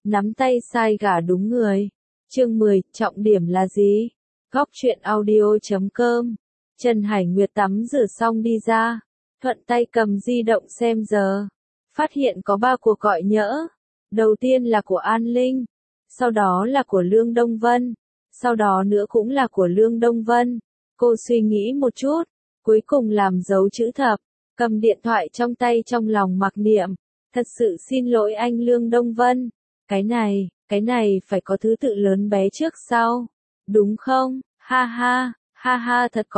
Nắm tay sai gả đúng người. Chương 10, trọng điểm là gì? Góc truyện audio.com. Trần Hải Nguyệt tắm rửa xong đi ra, thuận tay cầm di động xem giờ. Phát hiện có 3 cuộc gọi nhỡ. Đầu tiên là của An Linh, sau đó là của Lương Đông Vân, sau đó nữa cũng là của Lương Đông Vân. Cô suy nghĩ một chút, cuối cùng làm dấu chữ thập, cầm điện thoại trong tay trong lòng mặc niệm. Thật sự xin lỗi anh Lương Đông Vân. Cái này phải có thứ tự lớn bé trước sau. Đúng không? Ha ha, thật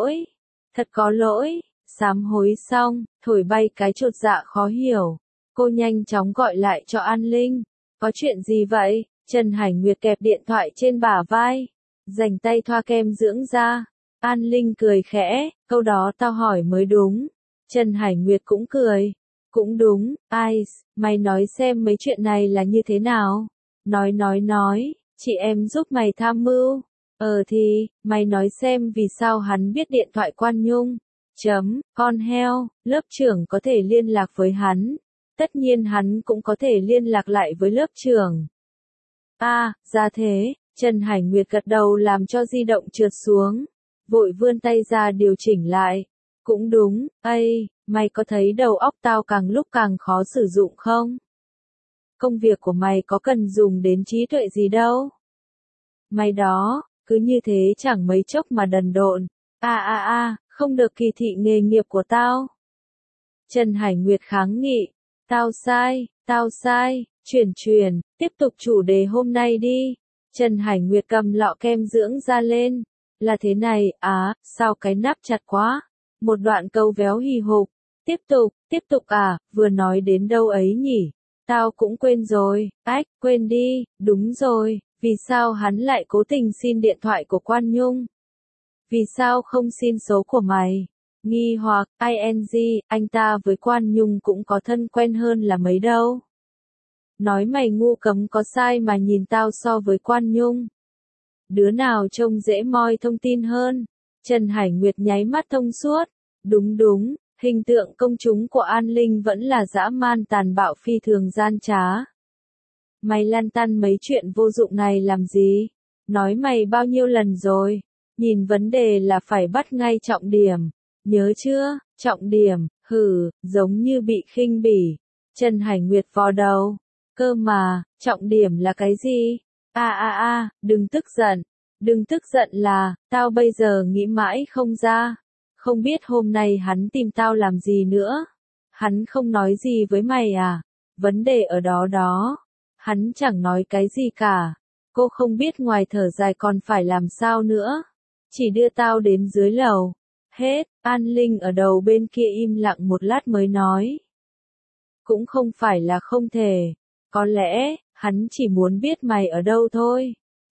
có lỗi. Sám hối xong, thổi bay cái chột dạ khó hiểu. Cô nhanh chóng gọi lại cho An Linh. Có chuyện gì vậy? Trần Hải Nguyệt kẹp điện thoại trên bả vai, dành tay thoa kem dưỡng da. An Linh cười khẽ, câu đó tao hỏi mới đúng. Trần Hải Nguyệt cũng cười. Cũng đúng, Ice, mày nói xem mấy chuyện này là như thế nào? Nói, chị em giúp mày tham mưu. Thì, mày nói xem vì sao hắn biết điện thoại Quan Nhung. Con heo, lớp trưởng có thể liên lạc với hắn. Tất nhiên hắn cũng có thể liên lạc lại với lớp trưởng. Ra thế, Trần Hải Nguyệt gật đầu làm cho di động trượt xuống. Vội vươn tay ra điều chỉnh lại. Cũng đúng, mày có thấy đầu óc tao càng lúc càng khó sử dụng không? Công việc của mày có cần dùng đến trí tuệ gì đâu. Mày đó, cứ như thế chẳng mấy chốc mà đần độn. Không được kỳ thị nghề nghiệp của tao. Trần Hải Nguyệt kháng nghị. Tao sai, chuyển, tiếp tục chủ đề hôm nay đi. Trần Hải Nguyệt cầm lọ kem dưỡng da lên. Là thế này, sao cái nắp chặt quá? Một đoạn câu véo hì hục. Tiếp tục vừa nói đến đâu ấy nhỉ? Tao cũng quên rồi. Quên đi, đúng rồi, vì sao hắn lại cố tình xin điện thoại của Quan Nhung? Vì sao không xin số của mày? Nghi hoặc, anh ta với Quan Nhung cũng có thân quen hơn là mấy đâu. Nói mày ngu cấm có sai mà nhìn tao so với Quan Nhung. Đứa nào trông dễ moi thông tin hơn? Trần Hải Nguyệt nháy mắt thông suốt. Đúng, hình tượng công chúng của An Linh vẫn là dã man tàn bạo phi thường gian trá. Mày lăn tăn mấy chuyện vô dụng này làm gì? Nói mày bao nhiêu lần rồi? Nhìn vấn đề là phải bắt ngay trọng điểm. Nhớ chưa? Trọng điểm, giống như bị khinh bỉ. Trần Hải Nguyệt vò đầu. Cơ mà, trọng điểm là cái gì? Đừng tức giận là, tao bây giờ nghĩ mãi không ra. Không biết hôm nay hắn tìm tao làm gì nữa. Hắn không nói gì với mày à? Vấn đề ở đó. Hắn chẳng nói cái gì cả. Cô không biết ngoài thở dài còn phải làm sao nữa. Chỉ đưa tao đến dưới lầu. Hết, An Linh ở đầu bên kia im lặng một lát mới nói. Cũng không phải là không thể. Có lẽ, hắn chỉ muốn biết mày ở đâu thôi.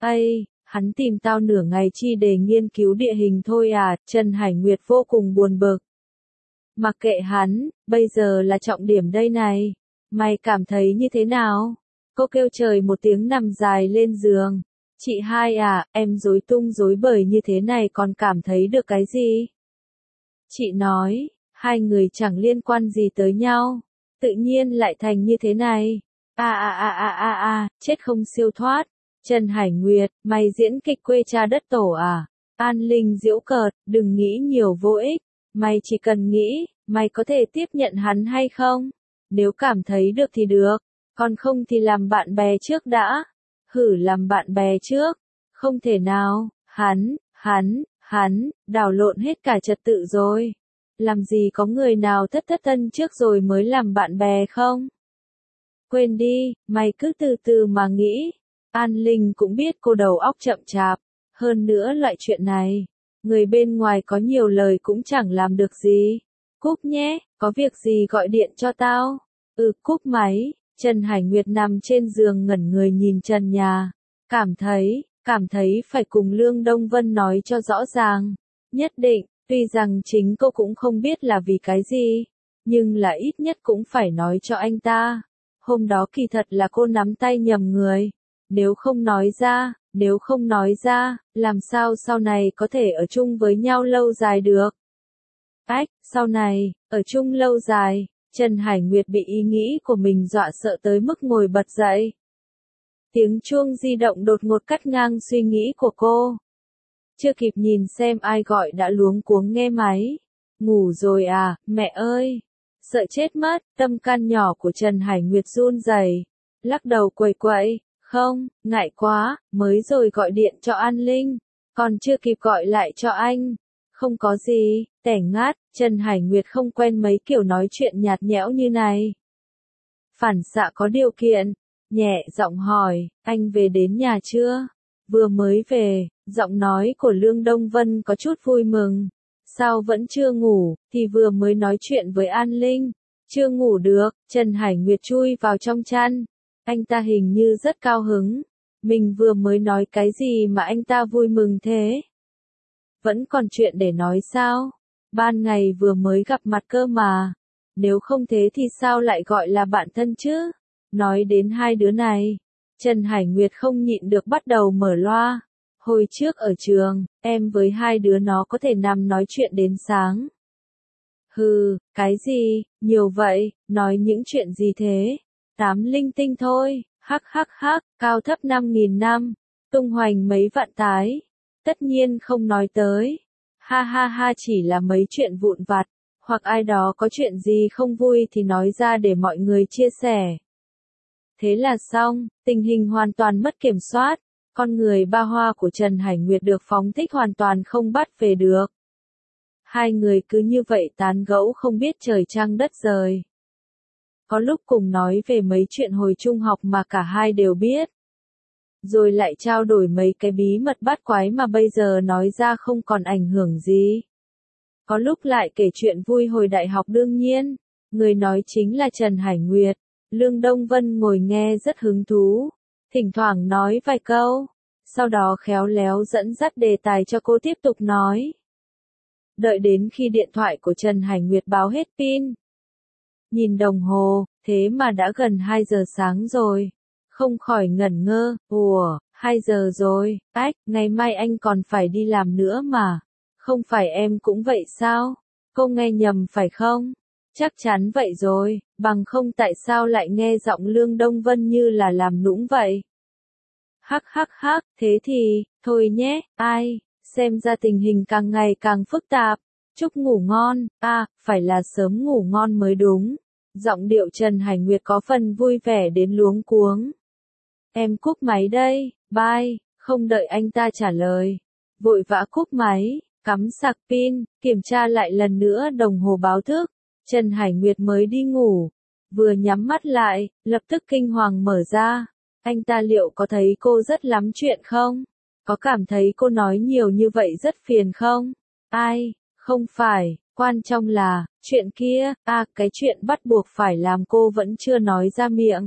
Hắn tìm tao nửa ngày chi để nghiên cứu địa hình thôi à? Trần Hải Nguyệt vô cùng buồn bực. Mặc kệ hắn, bây giờ là trọng điểm đây này. Mày cảm thấy như thế nào? Cô kêu trời một tiếng nằm dài lên giường. Chị hai em rối tung rối bời như thế này còn cảm thấy được cái gì? Chị nói, hai người chẳng liên quan gì tới nhau. Tự nhiên lại thành như thế này. Chết không siêu thoát. Trần Hải Nguyệt, mày diễn kịch quê cha đất tổ à? An Linh giễu cợt, đừng nghĩ nhiều vô ích. Mày chỉ cần nghĩ, mày có thể tiếp nhận hắn hay không? Nếu cảm thấy được thì được, còn không thì làm bạn bè trước đã. Làm bạn bè trước. Không thể nào, hắn, đảo lộn hết cả trật tự rồi. Làm gì có người nào thất thân trước rồi mới làm bạn bè không? Quên đi, mày cứ từ từ mà nghĩ. An Linh cũng biết cô đầu óc chậm chạp. Hơn nữa loại chuyện này, người bên ngoài có nhiều lời cũng chẳng làm được gì. Cúp nhé, có việc gì gọi điện cho tao. Cúp máy. Trần Hải Nguyệt nằm trên giường ngẩn người nhìn trần nhà. Cảm thấy phải cùng Lương Đông Vân nói cho rõ ràng. Nhất định, tuy rằng chính cô cũng không biết là vì cái gì, nhưng là ít nhất cũng phải nói cho anh ta. Hôm đó kỳ thật là cô nắm tay nhầm người. Nếu không nói ra, làm sao sau này có thể ở chung với nhau lâu dài được? Sau này, ở chung lâu dài, Trần Hải Nguyệt bị ý nghĩ của mình dọa sợ tới mức ngồi bật dậy. Tiếng chuông di động đột ngột cắt ngang suy nghĩ của cô. Chưa kịp nhìn xem ai gọi đã luống cuống nghe máy. Ngủ rồi à, mẹ ơi. Sợ chết mất, tâm can nhỏ của Trần Hải Nguyệt run rẩy, lắc đầu quẩy quẩy, không, ngại quá, mới rồi gọi điện cho An Linh, còn chưa kịp gọi lại cho anh. Không có gì, tẻ ngát, Trần Hải Nguyệt không quen mấy kiểu nói chuyện nhạt nhẽo như này. Phản xạ có điều kiện, nhẹ giọng hỏi, anh về đến nhà chưa? Vừa mới về, giọng nói của Lương Đông Vân có chút vui mừng. Sao vẫn chưa ngủ, thì vừa mới nói chuyện với An Linh. Chưa ngủ được, Trần Hải Nguyệt chui vào trong chăn. Anh ta hình như rất cao hứng. Mình vừa mới nói cái gì mà anh ta vui mừng thế? Vẫn còn chuyện để nói sao? Ban ngày vừa mới gặp mặt cơ mà. Nếu không thế thì sao lại gọi là bạn thân chứ? Nói đến hai đứa này, Trần Hải Nguyệt không nhịn được bắt đầu mở loa. Hồi trước ở trường, em với hai đứa nó có thể nằm nói chuyện đến sáng. Hừ, cái gì, nhiều vậy, nói những chuyện gì thế? Tám linh tinh thôi, hắc hắc hắc, cao thấp 5.000 năm, tung hoành mấy vạn tái. Tất nhiên không nói tới. Ha ha ha, chỉ là mấy chuyện vụn vặt, hoặc ai đó có chuyện gì không vui thì nói ra để mọi người chia sẻ. Thế là xong, tình hình hoàn toàn mất kiểm soát. Con người ba hoa của Trần Hải Nguyệt được phóng thích hoàn toàn không bắt về được. Hai người cứ như vậy tán gẫu không biết trời trăng đất rời. Có lúc cùng nói về mấy chuyện hồi trung học mà cả hai đều biết. Rồi lại trao đổi mấy cái bí mật bát quái mà bây giờ nói ra không còn ảnh hưởng gì. Có lúc lại kể chuyện vui hồi đại học đương nhiên. Người nói chính là Trần Hải Nguyệt. Lương Đông Vân ngồi nghe rất hứng thú. Thỉnh thoảng nói vài câu, sau đó khéo léo dẫn dắt đề tài cho cô tiếp tục nói. Đợi đến khi điện thoại của Trần Hải Nguyệt báo hết pin. Nhìn đồng hồ, thế mà đã gần 2 giờ sáng rồi. Không khỏi ngẩn ngơ, ủa, 2 giờ rồi, ách, ngày mai anh còn phải đi làm nữa mà. Không phải em cũng vậy sao? Cô nghe nhầm phải không? Chắc chắn vậy rồi, bằng không tại sao lại nghe giọng Lương Đông Vân như là làm nũng vậy? Hắc hắc hắc, thế thì, thôi nhé, ai, xem ra tình hình càng ngày càng phức tạp. Chúc ngủ ngon, phải là sớm ngủ ngon mới đúng. Giọng điệu Trần Hải Nguyệt có phần vui vẻ đến luống cuống. Em cúp máy đây, bye, không đợi anh ta trả lời. Vội vã cúp máy, cắm sạc pin, kiểm tra lại lần nữa đồng hồ báo thức. Trần Hải Nguyệt mới đi ngủ. Vừa nhắm mắt lại, lập tức kinh hoàng mở ra. Anh ta liệu có thấy cô rất lắm chuyện không? Có cảm thấy cô nói nhiều như vậy rất phiền không? Ai, không phải, quan trọng là, chuyện kia, cái chuyện bắt buộc phải làm cô vẫn chưa nói ra miệng.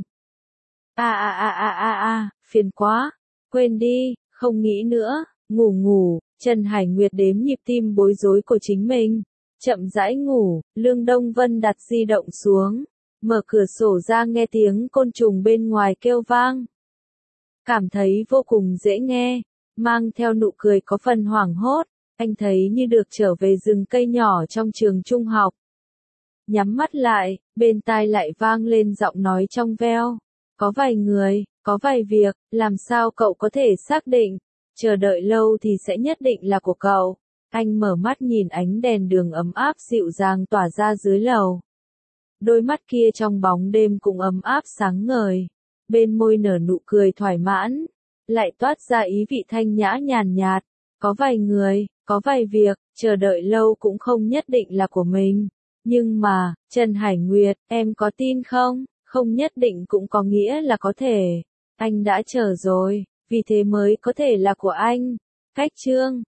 Phiền quá, quên đi, không nghĩ nữa, ngủ, Trần Hải Nguyệt đếm nhịp tim bối rối của chính mình. Chậm rãi ngủ, Lương Đông Vân đặt di động xuống, mở cửa sổ ra nghe tiếng côn trùng bên ngoài kêu vang. Cảm thấy vô cùng dễ nghe, mang theo nụ cười có phần hoảng hốt, anh thấy như được trở về rừng cây nhỏ trong trường trung học. Nhắm mắt lại, bên tai lại vang lên giọng nói trong veo. Có vài người, có vài việc, làm sao cậu có thể xác định, chờ đợi lâu thì sẽ nhất định là của cậu. Anh mở mắt nhìn ánh đèn đường ấm áp dịu dàng tỏa ra dưới lầu. Đôi mắt kia trong bóng đêm cũng ấm áp sáng ngời. Bên môi nở nụ cười thoải mãn, lại toát ra ý vị thanh nhã nhàn nhạt. Có vài người, có vài việc, chờ đợi lâu cũng không nhất định là của mình. Nhưng mà, Trần Hải Nguyệt, em có tin không? Không nhất định cũng có nghĩa là có thể. Anh đã chờ rồi, vì thế mới có thể là của anh. Cách chương